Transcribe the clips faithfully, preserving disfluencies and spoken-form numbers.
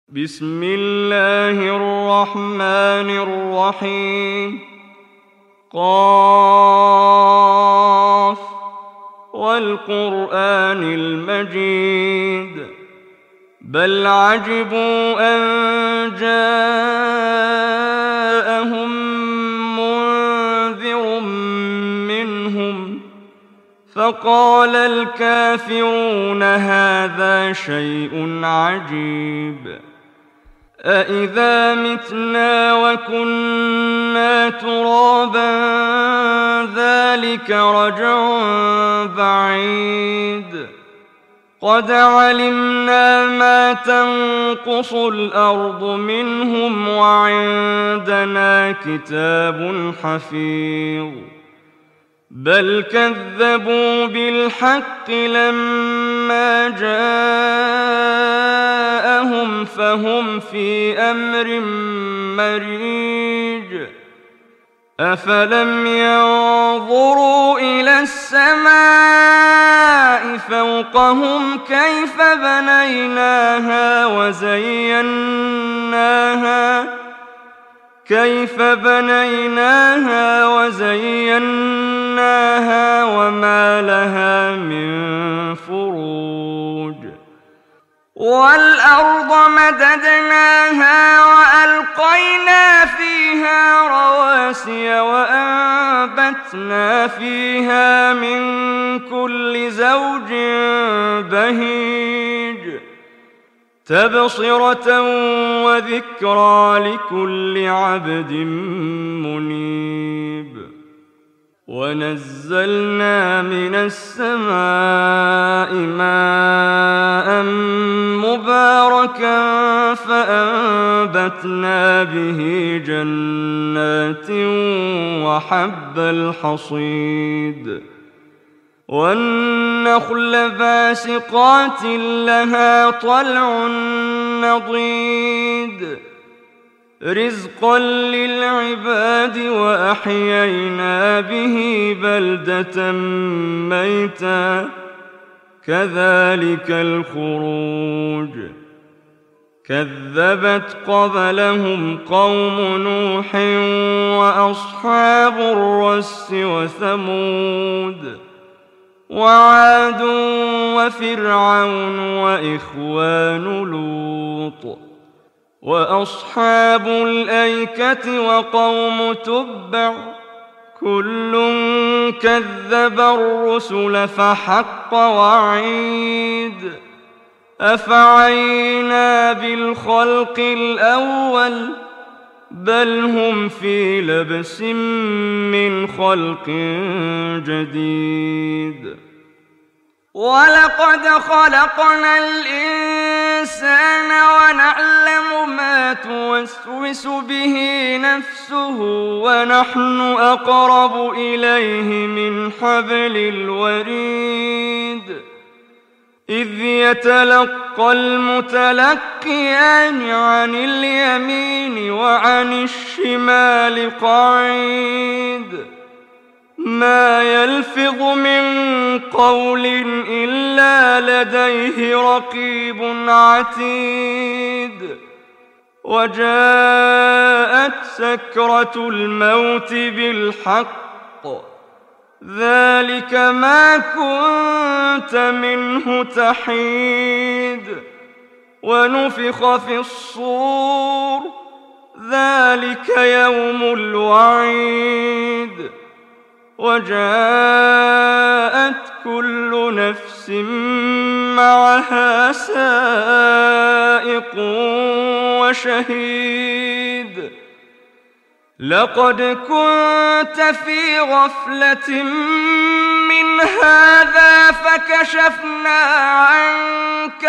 بسم الله الرحمن الرحيم. قاف والقرآن المجيد بل عجبوا أن جاءهم منذر منهم فقال الكافرون هذا شيء عجيب أإذا متنا وكنا ترابا ذلك رجع بعيد قد علمنا ما تنقص الأرض منهم وعندنا كتاب حفيظ بل كذبوا بالحق لما جاءهم فهم في أمر مريج أفلم ينظروا إلى السماء فوقهم كيف بنيناها وزيناها كيف بنيناها وزيناها وما لها من فروج والأرض مددناها وألقينا فيها رواسي وأنبتنا فيها من كل زوج بهيج تبصرة وذكرى لكل عبد منيب ونزلنا من السماء ماء مباركا فأنبتنا به جنات وحب الحصيد والنخل باسقات لها طلع نضيد رزقا للعباد وأحيينا به بلدة ميتا كذلك الخروج كذبت قبلهم قوم نوح وأصحاب الرس وثمود وعاد وفرعون وإخوان لوط وأصحاب الأيكة وقوم تبع كل كذب الرسل فحق وعيد أفعينا بالخلق الأول بل هم في لبس من خلق جديد ولقد خلقنا الإنسان ونعلم ما توسوس به نفسه ونحن أقرب إليه من حبل الوريد إذ يتلقى المتلقيان عن اليمين وعن الشمال قعيد ما يلفظ من قول إلا لديه رقيب عتيد وجاءت سكرة الموت بالحق ذلك ما كنت منه تحيد ونفخ في الصور ذلك يوم الوعيد وجاءت كل نفس معها سائق وشهيد لقد كنت في غفلة من هذا فكشفنا عنك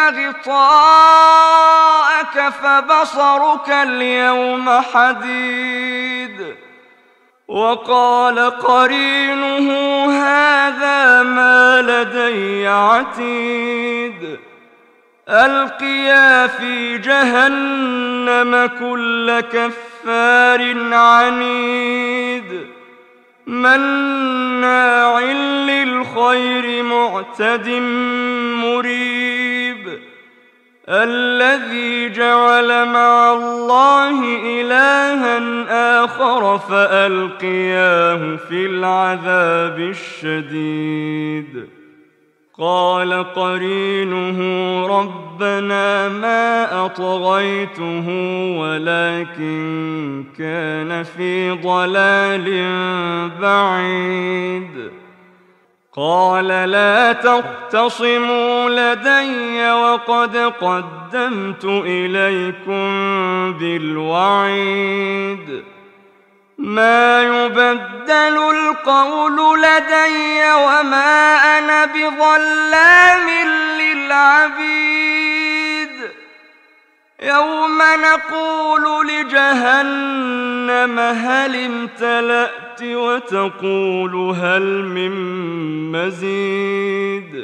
غطاءك فبصرك اليوم حديد وقال قرينه هذا ما لدي عتيد ألقيا في جهنم كل كفار عنيد مناع للخير معتد مريب الذي جعل مع الله إلها آخر فألقياه في العذاب الشديد قال قرينه ربنا ما أطغيته ولكن كان في ضلال بعيد قال لا تختصموا لدي وقد قدمت إليكم بالوعيد ما يبدل القول لدي وما أنا بظلام للعبيد يوم نقول لجهنم هل امتلأت وتقول هل من مزيد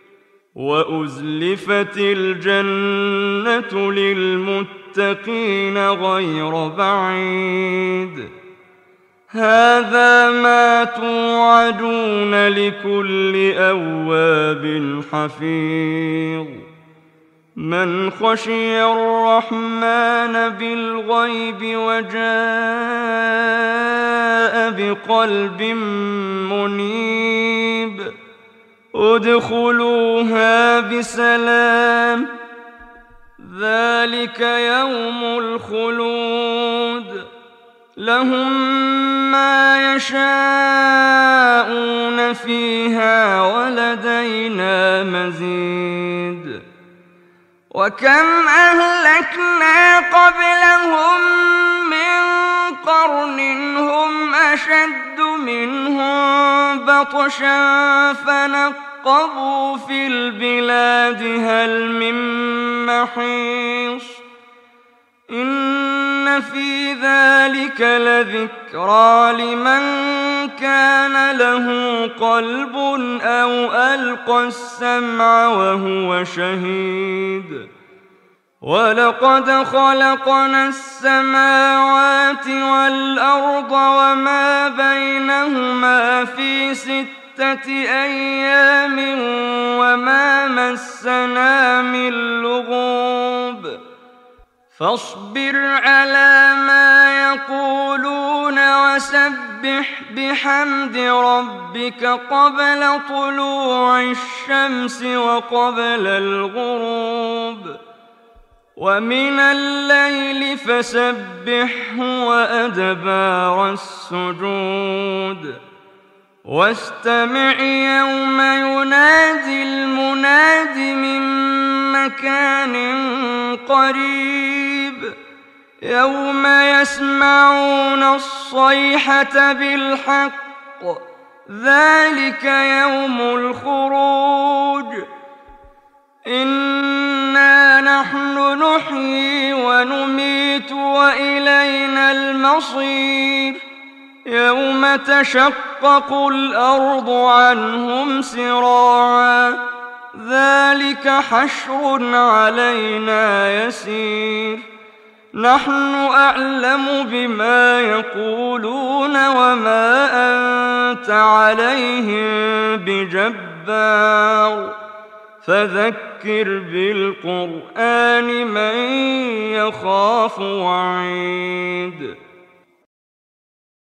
وأزلفت الجنة للمتقين غير بعيد هذا ما توعدون لكل أواب حفيظ من خشي الرحمن بالغيب وجاء بقلب منيب ادخلوها بسلام ذلك يوم الخلود لهم ما يشاءون فيها ولدينا مزيد وكم أهلكنا قبلهم من قرن هم أشد منهم بطشا فنقبوا في البلاد هل من محيص إن في ذلك لذكرى لمن كان له قلب أو ألقى السمع وهو شهيد ولقد خلقنا السماوات والأرض وما بينهما في ستة أيام وما مسنا من لغوب فاصبر على ما يقولون وسبح بحمد ربك قبل طلوع الشمس وقبل الغروب ومن الليل فسبحه وأدبار السجود واستمع يوم ينادي المناد من مكان قريب يوم يسمعون الصيحة بالحق ذلك يوم الخروج إنا نحن نحيي ونميت وإلينا المصير يوم تشقق الأرض عنهم سراعا ذلك حشر علينا يسير نحن أعلم بما يقولون وما أنت عليهم بجبار فذكر بالقرآن من يخاف وعيد